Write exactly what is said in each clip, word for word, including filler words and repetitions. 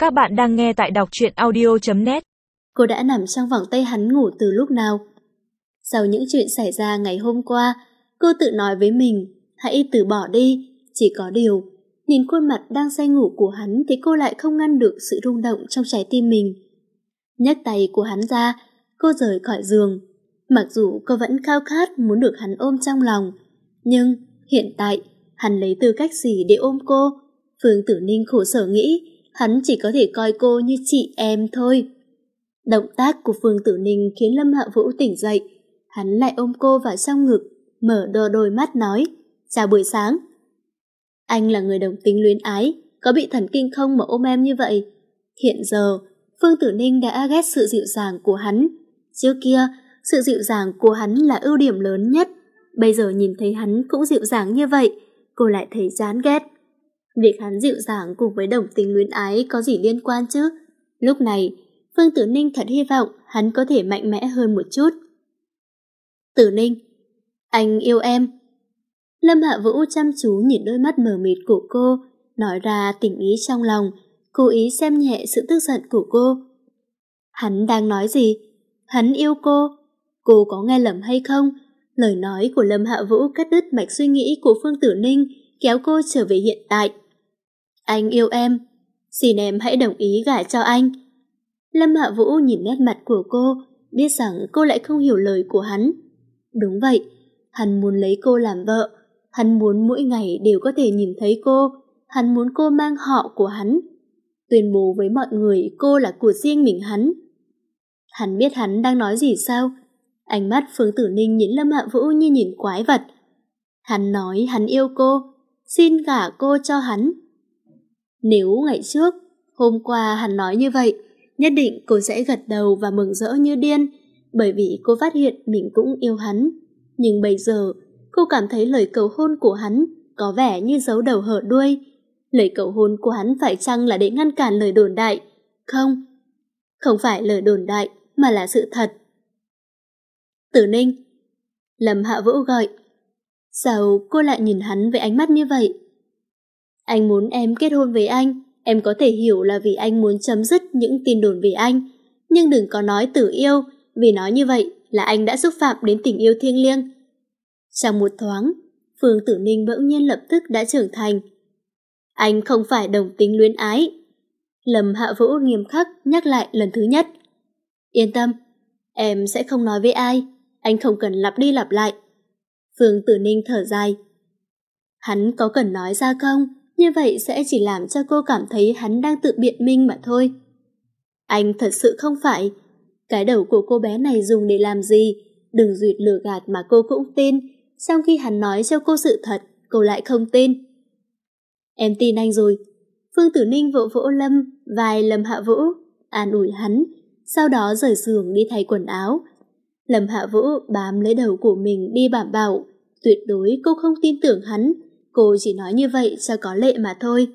Các bạn đang nghe tại đọc truyện audio chấm net. Cô đã nằm trong vòng tay hắn ngủ từ lúc nào? Sau những chuyện xảy ra ngày hôm qua, cô tự nói với mình, hãy từ bỏ đi. Chỉ có điều, nhìn khuôn mặt đang say ngủ của hắn thì cô lại không ngăn được sự rung động trong trái tim mình. Nhấc tay của hắn ra, cô rời khỏi giường. Mặc dù cô vẫn khao khát muốn được hắn ôm trong lòng, nhưng hiện tại hắn lấy tư cách gì để ôm cô? Phương Tử Ninh khổ sở nghĩ, hắn chỉ có thể coi cô như chị em thôi. Động tác của Phương Tử Ninh khiến Lâm Hạ Vũ tỉnh dậy. Hắn lại ôm cô vào trong ngực, mở đôi đôi mắt nói, chào buổi sáng. Anh là người đồng tính luyến ái, có bị thần kinh không mà ôm em như vậy? Hiện giờ, Phương Tử Ninh đã ghét sự dịu dàng của hắn. Trước kia, sự dịu dàng của hắn là ưu điểm lớn nhất. Bây giờ nhìn thấy hắn cũng dịu dàng như vậy, cô lại thấy chán ghét. Việc hắn dịu dàng cùng với đồng tính luyến ái có gì liên quan chứ? Lúc này, Phương Tử Ninh thật hy vọng hắn có thể mạnh mẽ hơn một chút. Tử Ninh, anh yêu em. Lâm Hạ Vũ chăm chú nhìn đôi mắt mờ mịt của cô, nói ra tình ý trong lòng, cố ý xem nhẹ sự tức giận của cô. Hắn đang nói gì? Hắn yêu cô. Cô có nghe lầm hay không? Lời nói của Lâm Hạ Vũ cắt đứt mạch suy nghĩ của Phương Tử Ninh, kéo cô trở về hiện tại. Anh yêu em, xin em hãy đồng ý gả cho anh. Lâm Hạ Vũ nhìn nét mặt của cô, biết rằng cô lại không hiểu lời của hắn. Đúng vậy, hắn muốn lấy cô làm vợ, hắn muốn mỗi ngày đều có thể nhìn thấy cô, hắn muốn cô mang họ của hắn, tuyên bố với mọi người cô là của riêng mình hắn. Hắn biết hắn đang nói gì sao? Ánh mắt Phương Tử Ninh nhìn Lâm Hạ Vũ như nhìn quái vật. Hắn nói hắn yêu cô, xin gả cô cho hắn. Nếu ngày trước, hôm qua hắn nói như vậy, nhất định cô sẽ gật đầu và mừng rỡ như điên, bởi vì cô phát hiện mình cũng yêu hắn. Nhưng bây giờ, cô cảm thấy lời cầu hôn của hắn có vẻ như giấu đầu hở đuôi. Lời cầu hôn của hắn phải chăng là để ngăn cản lời đồn đại? Không, không phải lời đồn đại, mà là sự thật. Tử Ninh, Lâm Hạ Vũ gọi. Sao cô lại nhìn hắn với ánh mắt như vậy? Anh muốn em kết hôn với anh, em có thể hiểu là vì anh muốn chấm dứt những tin đồn về anh, nhưng đừng có nói tử yêu, vì nói như vậy là anh đã xúc phạm đến tình yêu thiêng liêng. Trong một thoáng, Phương Tử Ninh bỗng nhiên lập tức đã trưởng thành. Anh không phải đồng tính luyến ái. Lâm Hạ Vũ nghiêm khắc nhắc lại lần thứ nhất. Yên tâm, em sẽ không nói với ai, anh không cần lặp đi lặp lại. Phương Tử Ninh thở dài. Hắn có cần nói ra không? Như vậy sẽ chỉ làm cho cô cảm thấy hắn đang tự biện minh mà thôi. Anh thật sự không phải. Cái đầu của cô bé này dùng để làm gì? Đừng duyệt lừa gạt mà cô cũng tin. Trong khi hắn nói cho cô sự thật, cô lại không tin. Em tin anh rồi. Phương Tử Ninh vỗ vỗ Lâm, vai Lâm Hạ Vũ, an ủi hắn, sau đó rời giường đi thay quần áo. Lâm Hạ Vũ bám lấy đầu của mình đi bảo bảo, tuyệt đối cô không tin tưởng hắn, cô chỉ nói như vậy cho có lệ mà thôi.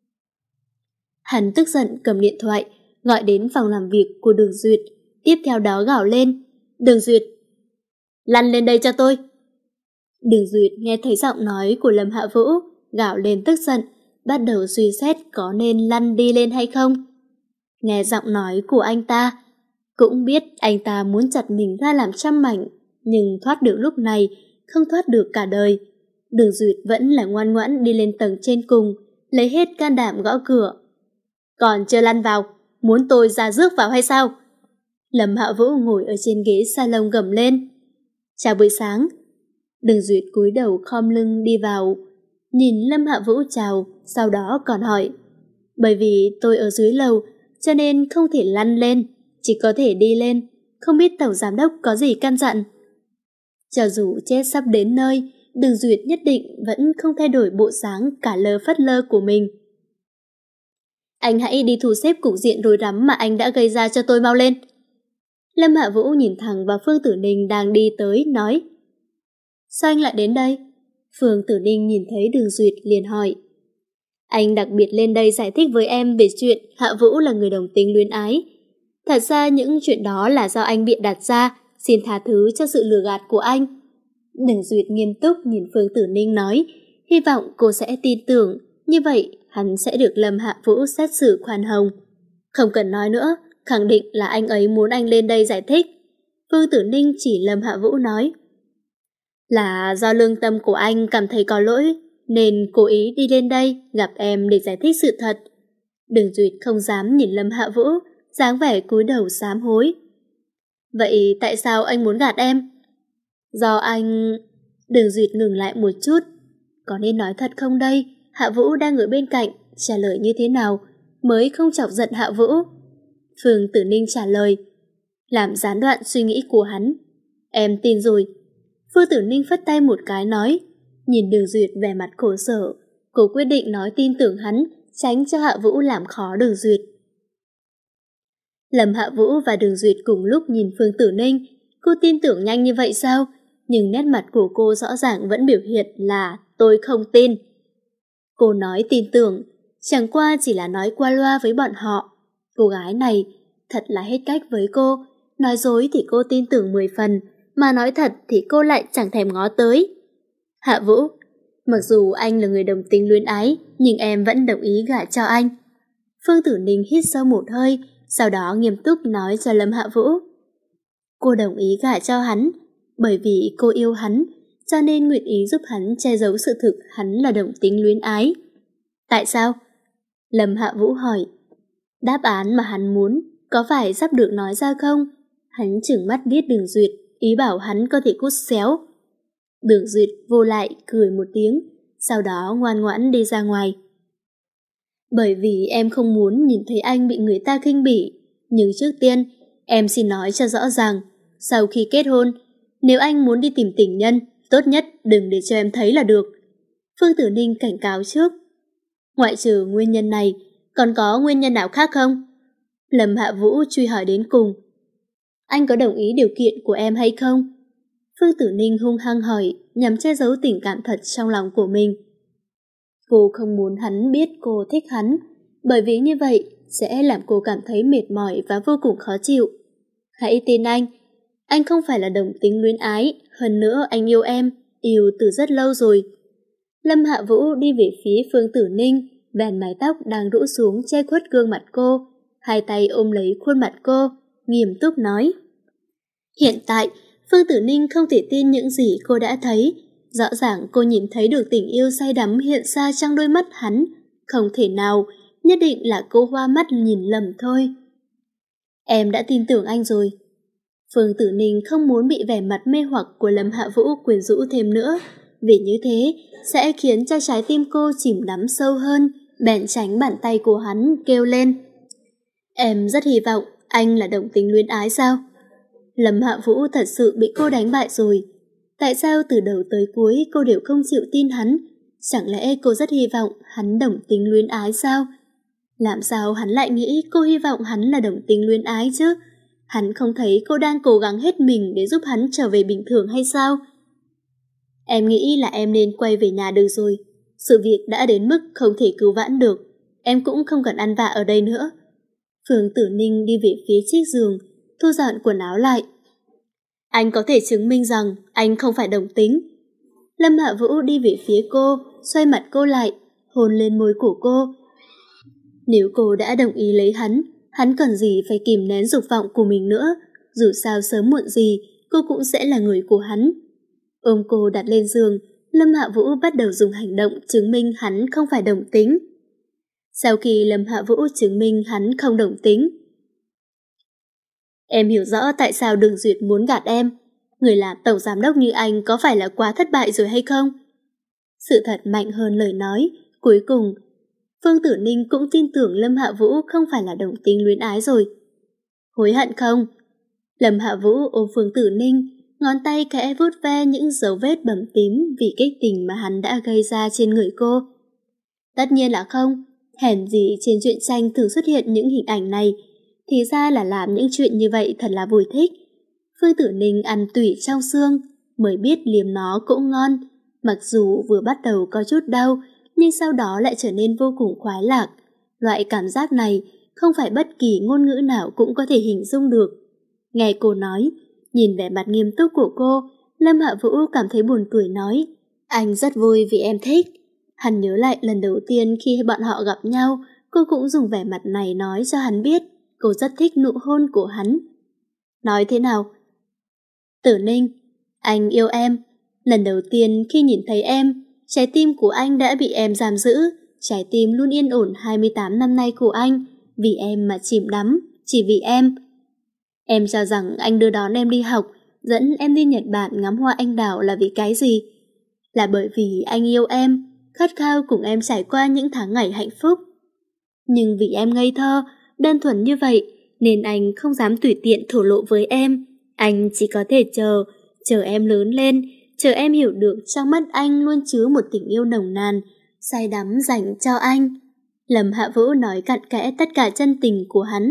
Hắn tức giận cầm điện thoại, gọi đến phòng làm việc của Đường Duyệt, tiếp theo đó gào lên, Đường Duyệt, lăn lên đây cho tôi. Đường Duyệt nghe thấy giọng nói của Lâm Hạ Vũ, gào lên tức giận, bắt đầu suy xét có nên lăn đi lên hay không. Nghe giọng nói của anh ta, cũng biết anh ta muốn chặt mình ra làm trăm mảnh, nhưng thoát được lúc này, không thoát được cả đời. Đường Duyệt vẫn là ngoan ngoãn đi lên tầng trên cùng, lấy hết can đảm gõ cửa. Còn chưa lăn vào, muốn tôi ra rước vào hay sao? Lâm Hạ Vũ ngồi ở trên ghế salon gầm lên. Chào buổi sáng. Đường Duyệt cúi đầu khom lưng đi vào, nhìn Lâm Hạ Vũ chào, sau đó còn hỏi. Bởi vì tôi ở dưới lầu, cho nên không thể lăn lên, chỉ có thể đi lên, không biết tổng giám đốc có gì căn dặn. Cho dù chết sắp đến nơi, Đường Duyệt nhất định vẫn không thay đổi bộ dáng cả lơ phất lơ của mình. Anh hãy đi thu xếp cục diện rối rắm mà anh đã gây ra cho tôi mau lên. Lâm Hạ Vũ nhìn thẳng vào Phương Tử Ninh đang đi tới, nói. Sao anh lại đến đây? Phương Tử Ninh nhìn thấy Đường Duyệt liền hỏi. Anh đặc biệt lên đây giải thích với em về chuyện Hạ Vũ là người đồng tính luyến ái. Thật ra những chuyện đó là do anh bịa đặt ra, xin tha thứ cho sự lừa gạt của anh. Đường Duyệt nghiêm túc nhìn Phương Tử Ninh nói, hy vọng cô sẽ tin tưởng, như vậy hắn sẽ được Lâm Hạ Vũ xét xử khoan hồng. Không cần nói nữa, khẳng định là anh ấy muốn anh lên đây giải thích. Phương Tử Ninh chỉ Lâm Hạ Vũ nói. Là do lương tâm của anh cảm thấy có lỗi, nên cố ý đi lên đây gặp em để giải thích sự thật. Đường Duyệt không dám nhìn Lâm Hạ Vũ, dáng vẻ cúi đầu sám hối. Vậy tại sao anh muốn gạt em? Do anh... Đường Duyệt ngừng lại một chút. Có nên nói thật không đây? Hạ Vũ đang ở bên cạnh, trả lời như thế nào mới không chọc giận Hạ Vũ? Phương Tử Ninh trả lời, làm gián đoạn suy nghĩ của hắn. Em tin rồi. Phương Tử Ninh phất tay một cái nói, nhìn Đường Duyệt vẻ mặt khổ sở, cô quyết định nói tin tưởng hắn, tránh cho Hạ Vũ làm khó Đường Duyệt. Lâm Hạ Vũ và Đường Duyệt cùng lúc nhìn Phương Tử Ninh, cô tin tưởng nhanh như vậy sao? Nhưng nét mặt của cô rõ ràng vẫn biểu hiện là tôi không tin. Cô nói tin tưởng, chẳng qua chỉ là nói qua loa với bọn họ. Cô gái này thật là hết cách với cô, nói dối thì cô tin tưởng mười phần, mà nói thật thì cô lại chẳng thèm ngó tới. Hạ Vũ, mặc dù anh là người đồng tính luyến ái, nhưng em vẫn đồng ý gả cho anh. Phương Tử Ninh hít sâu một hơi, sau đó nghiêm túc nói cho Lâm Hạ Vũ. Cô đồng ý gả cho hắn, bởi vì cô yêu hắn, cho nên nguyện ý giúp hắn che giấu sự thực hắn là đồng tính luyến ái. Tại sao? Lâm Hạ Vũ hỏi. Đáp án mà hắn muốn có phải sắp được nói ra không? Hắn trừng mắt liếc Đường Duyệt, ý bảo hắn có thể cút xéo. Đường Duyệt vô lại cười một tiếng, sau đó ngoan ngoãn đi ra ngoài. Bởi vì em không muốn nhìn thấy anh bị người ta khinh bỉ, nhưng trước tiên em xin nói cho rõ ràng, sau khi kết hôn, nếu anh muốn đi tìm tình nhân, tốt nhất đừng để cho em thấy là được. Phương Tử Ninh cảnh cáo trước. Ngoại trừ nguyên nhân này, còn có nguyên nhân nào khác không? Lâm Hạ Vũ truy hỏi đến cùng. Anh có đồng ý điều kiện của em hay không? Phương Tử Ninh hung hăng hỏi, nhằm che giấu tình cảm thật trong lòng của mình. Cô không muốn hắn biết cô thích hắn, bởi vì như vậy sẽ làm cô cảm thấy mệt mỏi và vô cùng khó chịu. Hãy tin anh, anh không phải là đồng tính luyến ái, hơn nữa anh yêu em, yêu từ rất lâu rồi. Lâm Hạ Vũ đi về phía Phương Tử Ninh, vén mái tóc đang rũ xuống che khuất gương mặt cô, hai tay ôm lấy khuôn mặt cô, nghiêm túc nói. Hiện tại, Phương Tử Ninh không thể tin những gì cô đã thấy. Rõ ràng cô nhìn thấy được tình yêu say đắm hiện ra trong đôi mắt hắn. Không thể nào, nhất định là cô hoa mắt nhìn lầm thôi. Em đã tin tưởng anh rồi. Phương Tử Ninh không muốn bị vẻ mặt mê hoặc của Lâm Hạ Vũ quyến rũ thêm nữa, vì như thế sẽ khiến cho trái tim cô chìm đắm sâu hơn, bèn tránh bàn tay của hắn kêu lên. Em rất hy vọng anh là đồng tính luyến ái sao? Lâm Hạ Vũ thật sự bị cô đánh bại rồi. Tại sao từ đầu tới cuối cô đều không chịu tin hắn? Chẳng lẽ cô rất hy vọng hắn đồng tính luyến ái sao? Làm sao hắn lại nghĩ cô hy vọng hắn là đồng tính luyến ái chứ? Hắn không thấy cô đang cố gắng hết mình để giúp hắn trở về bình thường hay sao? Em nghĩ là em nên quay về nhà được rồi. Sự việc đã đến mức không thể cứu vãn được. Em cũng không cần ăn vạ ở đây nữa. Phương Tử Ninh đi về phía chiếc giường, thu dọn quần áo lại. Anh có thể chứng minh rằng anh không phải đồng tính. Lâm Hạ Vũ đi về phía cô, xoay mặt cô lại, hôn lên môi của cô. Nếu cô đã đồng ý lấy hắn, hắn cần gì phải kìm nén dục vọng của mình nữa. Dù sao sớm muộn gì, cô cũng sẽ là người của hắn. Ôm cô đặt lên giường, Lâm Hạ Vũ bắt đầu dùng hành động chứng minh hắn không phải đồng tính. Sau khi Lâm Hạ Vũ chứng minh hắn không đồng tính, em hiểu rõ tại sao Đường Duyệt muốn gạt em. Người làm tổng giám đốc như anh có phải là quá thất bại rồi hay không? Sự thật mạnh hơn lời nói. Cuối cùng, Phương Tử Ninh cũng tin tưởng Lâm Hạ Vũ không phải là đồng tính luyến ái rồi. Hối hận không? Lâm Hạ Vũ ôm Phương Tử Ninh, ngón tay khẽ vuốt ve những dấu vết bầm tím vì kích tình mà hắn đã gây ra trên người cô. Tất nhiên là không. Hèn gì trên truyện tranh thường xuất hiện những hình ảnh này, thì ra là làm những chuyện như vậy thật là vui thích. Phương Tử Ninh ăn tủy trong xương, mới biết liếm nó cũng ngon. Mặc dù vừa bắt đầu có chút đau, nhưng sau đó lại trở nên vô cùng khoái lạc. Loại cảm giác này không phải bất kỳ ngôn ngữ nào cũng có thể hình dung được. Nghe cô nói, nhìn vẻ mặt nghiêm túc của cô, Lâm Hạ Vũ cảm thấy buồn cười nói, anh rất vui vì em thích. Hắn nhớ lại lần đầu tiên khi bọn họ gặp nhau, cô cũng dùng vẻ mặt này nói cho hắn biết cô rất thích nụ hôn của hắn. Nói thế nào? Tử Ninh, anh yêu em. Lần đầu tiên khi nhìn thấy em, trái tim của anh đã bị em giam giữ. Trái tim luôn yên ổn hai mươi tám năm nay của anh, vì em mà chìm đắm, chỉ vì em. Em cho rằng anh đưa đón em đi học, dẫn em đi Nhật Bản ngắm hoa anh đào là vì cái gì? Là bởi vì anh yêu em, khát khao cùng em trải qua những tháng ngày hạnh phúc. Nhưng vì em ngây thơ, đơn thuần như vậy, nên anh không dám tùy tiện thổ lộ với em. Anh chỉ có thể chờ, chờ em lớn lên, chờ em hiểu được trong mắt anh luôn chứa một tình yêu nồng nàn, say đắm dành cho anh. Lâm Hạ Vũ nói cặn kẽ tất cả chân tình của hắn.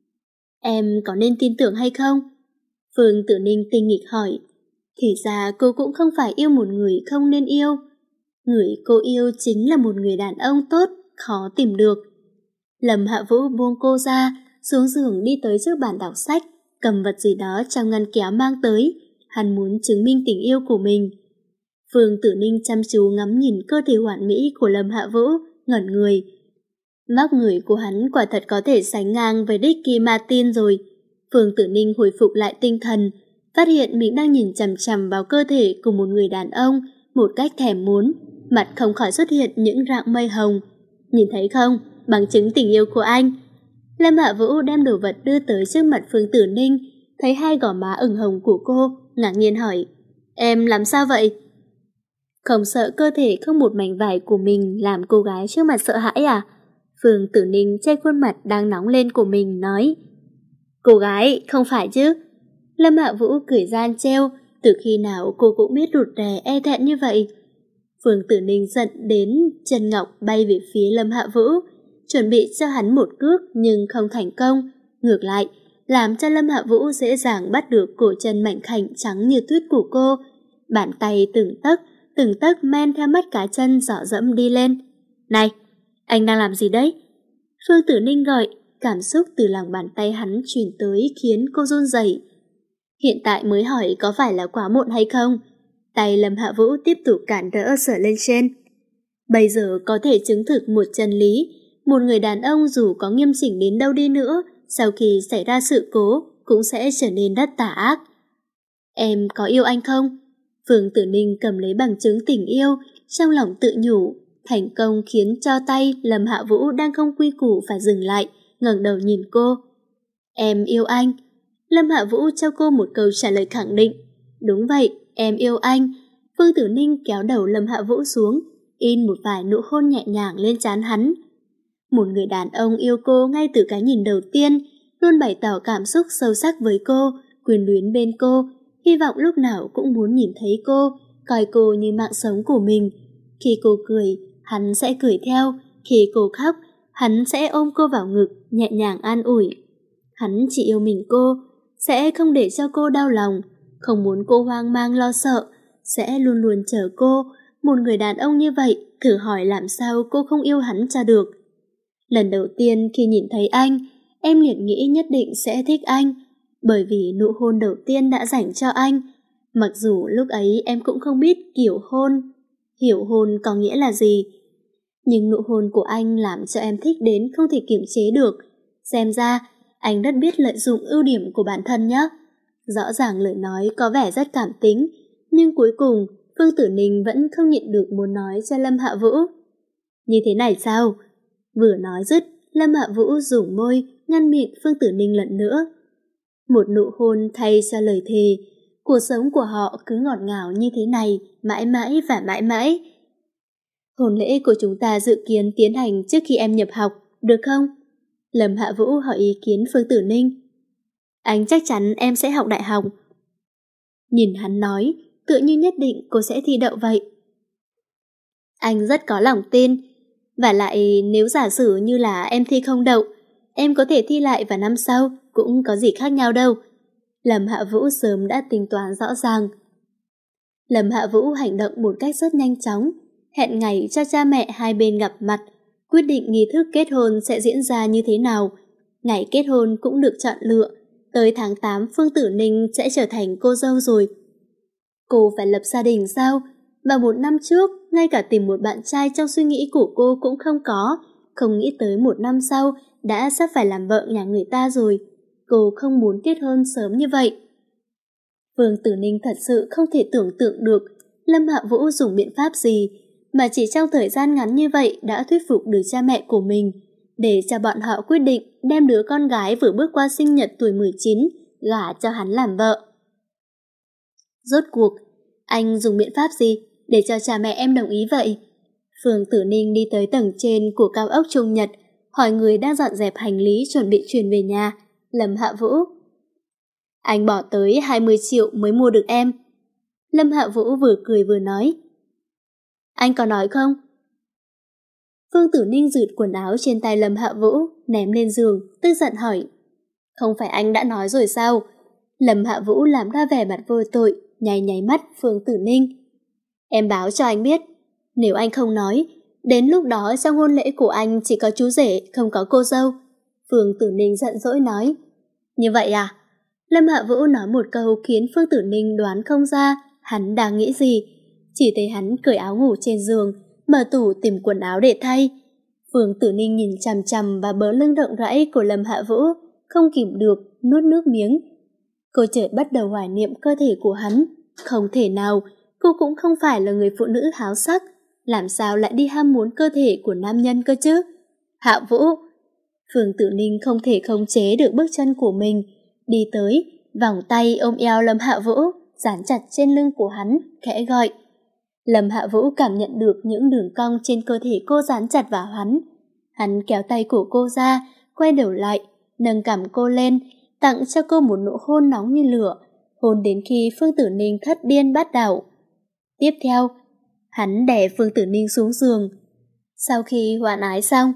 Em có nên tin tưởng hay không? Phương Tử Ninh tinh nghịch hỏi. Thì ra cô cũng không phải yêu một người không nên yêu. Người cô yêu chính là một người đàn ông tốt, khó tìm được. Lâm Hạ Vũ buông cô ra, xuống giường đi tới trước bàn đọc sách, cầm vật gì đó trong ngăn kéo mang tới. Hắn muốn chứng minh tình yêu của mình. Phương Tử Ninh chăm chú ngắm nhìn cơ thể hoàn mỹ của Lâm Hạ Vũ, ngẩn người. Vóc người của hắn quả thật có thể sánh ngang với Ricky Martin rồi. Phương Tử Ninh hồi phục lại tinh thần, phát hiện mình đang nhìn chằm chằm vào cơ thể của một người đàn ông một cách thèm muốn, mặt không khỏi xuất hiện những rạng mây hồng. Nhìn thấy không, bằng chứng tình yêu của anh. Lâm Hạ Vũ đem đồ vật đưa tới trước mặt Phương Tử Ninh, thấy hai gò má ửng hồng của cô, ngạc nhiên hỏi, em làm sao vậy? Không sợ cơ thể không một mảnh vải của mình làm cô gái trước mặt sợ hãi à? Phương Tử Ninh che khuôn mặt đang nóng lên của mình nói, cô gái, không phải chứ? Lâm Hạ Vũ cười gian trêu, từ khi nào cô cũng biết rụt rè e thẹn như vậy. Phương Tử Ninh giận đến chân ngọc bay về phía Lâm Hạ Vũ, chuẩn bị cho hắn một cước nhưng không thành công. Ngược lại, làm cho Lâm Hạ Vũ dễ dàng bắt được cổ chân mảnh khảnh trắng như tuyết của cô. Bàn tay từng tấc, từng tấc men theo mắt cá chân dọ dẫm đi lên. Này, anh đang làm gì đấy? Phương Tử Ninh gọi, cảm xúc từ lòng bàn tay hắn truyền tới khiến cô run rẩy. Hiện tại mới hỏi có phải là quá muộn hay không? Tay Lâm Hạ Vũ tiếp tục cản đỡ sờ lên trên. Bây giờ có thể chứng thực một chân lý, một người đàn ông dù có nghiêm chỉnh đến đâu đi nữa, sau khi xảy ra sự cố cũng sẽ trở nên rất tà ác. Em có yêu anh không? Phương Tử Ninh cầm lấy bằng chứng tình yêu, trong lòng tự nhủ, thành công khiến cho tay Lâm Hạ Vũ đang không quy củ phải dừng lại, ngẩng đầu nhìn cô. Em yêu anh. Lâm Hạ Vũ cho cô một câu trả lời khẳng định. Đúng vậy, em yêu anh. Phương Tử Ninh kéo đầu Lâm Hạ Vũ xuống, in một vài nụ hôn nhẹ nhàng lên trán hắn. Một người đàn ông yêu cô ngay từ cái nhìn đầu tiên, luôn bày tỏ cảm xúc sâu sắc với cô, quyền luyến bên cô, hy vọng lúc nào cũng muốn nhìn thấy cô, coi cô như mạng sống của mình. Khi cô cười, hắn sẽ cười theo, khi cô khóc, hắn sẽ ôm cô vào ngực, nhẹ nhàng an ủi. Hắn chỉ yêu mình cô, sẽ không để cho cô đau lòng, không muốn cô hoang mang lo sợ, sẽ luôn luôn chờ cô. Một người đàn ông như vậy, thử hỏi làm sao cô không yêu hắn cho được. Lần đầu tiên khi nhìn thấy anh, em liền nghĩ nhất định sẽ thích anh, bởi vì nụ hôn đầu tiên đã dành cho anh. Mặc dù lúc ấy em cũng không biết kiểu hôn, hiểu hôn có nghĩa là gì. Nhưng nụ hôn của anh làm cho em thích đến không thể kiềm chế được. Xem ra, anh rất biết lợi dụng ưu điểm của bản thân nhé. Rõ ràng lời nói có vẻ rất cảm tính, nhưng cuối cùng Phương Tử Ninh vẫn không nhịn được muốn nói cho Lâm Hạ Vũ. Như thế này sao? Vừa nói dứt, Lâm Hạ Vũ dùng môi ngăn miệng Phương Tử Ninh lần nữa. Một nụ hôn thay cho lời thề. Cuộc sống của họ cứ ngọt ngào như thế này, mãi mãi và mãi mãi. Hôn lễ của chúng ta dự kiến tiến hành trước khi em nhập học, được không? Lâm Hạ Vũ hỏi ý kiến Phương Tử Ninh. Anh chắc chắn em sẽ học đại học. Nhìn hắn nói, tự như nhất định cô sẽ thi đậu vậy. Anh rất có lòng tin. Và lại nếu giả sử như là em thi không đậu, em có thể thi lại vào năm sau, cũng có gì khác nhau đâu. Lâm Hạ Vũ sớm đã tính toán rõ ràng. Lâm Hạ Vũ hành động một cách rất nhanh chóng, hẹn ngày cho cha mẹ hai bên gặp mặt, quyết định nghi thức kết hôn sẽ diễn ra như thế nào. Ngày kết hôn cũng được chọn lựa, tới tháng tám Phương Tử Ninh sẽ trở thành cô dâu rồi. Cô phải lập gia đình sao? Và một năm trước, ngay cả tìm một bạn trai trong suy nghĩ của cô cũng không có, không nghĩ tới một năm sau đã sắp phải làm vợ nhà người ta rồi. Cô không muốn kết hôn sớm như vậy. Vương Tử Ninh thật sự không thể tưởng tượng được Lâm Hạ Vũ dùng biện pháp gì mà chỉ trong thời gian ngắn như vậy đã thuyết phục được cha mẹ của mình để cho bọn họ quyết định đem đứa con gái vừa bước qua sinh nhật tuổi mười chín gả cho hắn làm vợ. Rốt cuộc, anh dùng biện pháp gì để cho cha mẹ em đồng ý vậy? Phương Tử Ninh đi tới tầng trên của cao ốc Trung Nhật, hỏi người đang dọn dẹp hành lý chuẩn bị chuyển về nhà. Lâm Hạ Vũ: Anh bỏ tới hai mươi triệu mới mua được em. Lâm Hạ Vũ vừa cười vừa nói: Anh có nói không? Phương Tử Ninh rụt quần áo trên tay Lâm Hạ Vũ, ném lên giường, tức giận hỏi: Không phải anh đã nói rồi sao? Lâm Hạ Vũ làm ra vẻ mặt vô tội, nháy nháy mắt Phương Tử Ninh: Em báo cho anh biết, nếu anh không nói, đến lúc đó trong hôn lễ của anh chỉ có chú rể, không có cô dâu. Phương Tử Ninh giận dỗi nói: Như vậy à? Lâm Hạ Vũ nói một câu khiến Phương Tử Ninh đoán không ra hắn đang nghĩ gì. Chỉ thấy hắn cởi áo ngủ trên giường, mở tủ tìm quần áo để thay. Phương Tử Ninh nhìn chằm chằm vào bờ lưng rộng rãi của Lâm Hạ Vũ, không kìm được nuốt nước miếng. Cô chợt bắt đầu hoài niệm cơ thể của hắn. Không thể nào, cô cũng không phải là người phụ nữ háo sắc, làm sao lại đi ham muốn cơ thể của nam nhân cơ chứ? Hạ Vũ! Phương Tử Ninh không thể khống chế được bước chân của mình, đi tới, vòng tay ôm eo Lâm Hạ Vũ, dán chặt trên lưng của hắn, khẽ gọi. Lâm Hạ Vũ cảm nhận được những đường cong trên cơ thể cô dán chặt vào hắn. Hắn kéo tay của cô ra, quay đầu lại, nâng cằm cô lên, tặng cho cô một nụ hôn nóng như lửa, hôn đến khi Phương Tử Ninh thất điên bát đảo. Tiếp theo, hắn đè Phương Tử Ninh xuống giường. Sau khi hoan ái xong: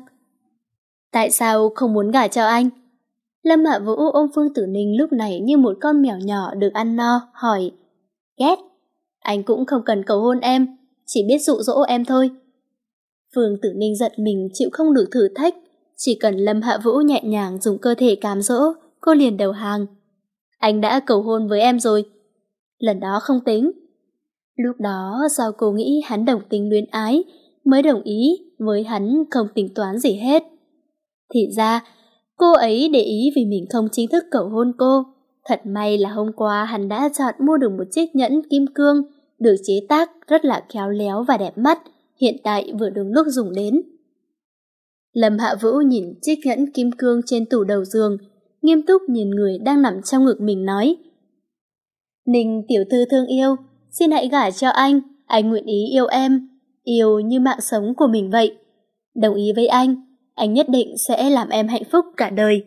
Tại sao không muốn gả cho anh? Lâm Hạ Vũ ôm Phương Tử Ninh lúc này như một con mèo nhỏ được ăn no, hỏi: Ghét, anh cũng không cần cầu hôn em, chỉ biết dụ dỗ em thôi. Phương Tử Ninh giận mình chịu không được thử thách, chỉ cần Lâm Hạ Vũ nhẹ nhàng dùng cơ thể cám dỗ, cô liền đầu hàng. Anh đã cầu hôn với em rồi. Lần đó không tính. Lúc đó do cô nghĩ hắn đồng tính luyến ái, mới đồng ý với hắn không tính toán gì hết. Thì ra, cô ấy để ý vì mình không chính thức cầu hôn cô. Thật may là hôm qua hắn đã chọn mua được một chiếc nhẫn kim cương, được chế tác rất là khéo léo và đẹp mắt, hiện tại vừa đúng lúc dùng đến. Lâm Hạ Vũ nhìn chiếc nhẫn kim cương trên tủ đầu giường, nghiêm túc nhìn người đang nằm trong ngực mình nói: Ninh tiểu thư thương yêu, xin hãy gả cho anh, anh nguyện ý yêu em, yêu như mạng sống của mình vậy. Đồng ý với anh, anh nhất định sẽ làm em hạnh phúc cả đời.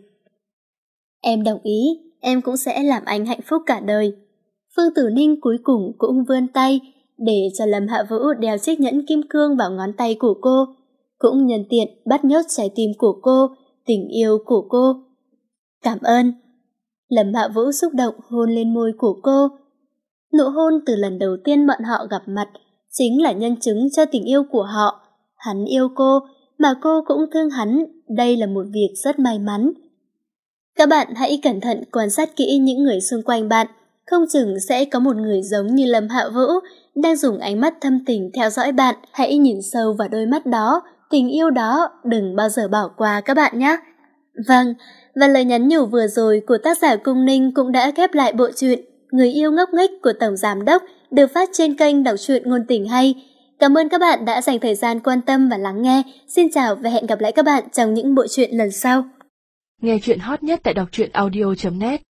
Em đồng ý, em cũng sẽ làm anh hạnh phúc cả đời. Phương Tử Ninh cuối cùng cũng vươn tay để cho Lâm Hạ Vũ đeo chiếc nhẫn kim cương vào ngón tay của cô, cũng nhân tiện bắt nhốt trái tim của cô, tình yêu của cô. Cảm ơn. Lâm Hạ Vũ xúc động hôn lên môi của cô. Nụ hôn từ lần đầu tiên bọn họ gặp mặt chính là nhân chứng cho tình yêu của họ. Hắn yêu cô, mà cô cũng thương hắn, đây là một việc rất may mắn. Các bạn hãy cẩn thận quan sát kỹ những người xung quanh bạn, không chừng sẽ có một người giống như Lâm Hạ Vũ đang dùng ánh mắt thâm tình theo dõi bạn. Hãy nhìn sâu vào đôi mắt đó, tình yêu đó đừng bao giờ bỏ qua các bạn nhé. Vâng, và lời nhắn nhủ vừa rồi của tác giả Cung Ninh cũng đã khép lại bộ truyện Người yêu ngốc nghếch của Tổng Giám Đốc được phát trên kênh Đọc truyện Ngôn Tình Hay. Cảm ơn các bạn đã dành thời gian quan tâm và lắng nghe. Xin chào và hẹn gặp lại các bạn trong những bộ truyện lần sau. Nghe truyện hot nhất tại đọc truyện audio chấm net.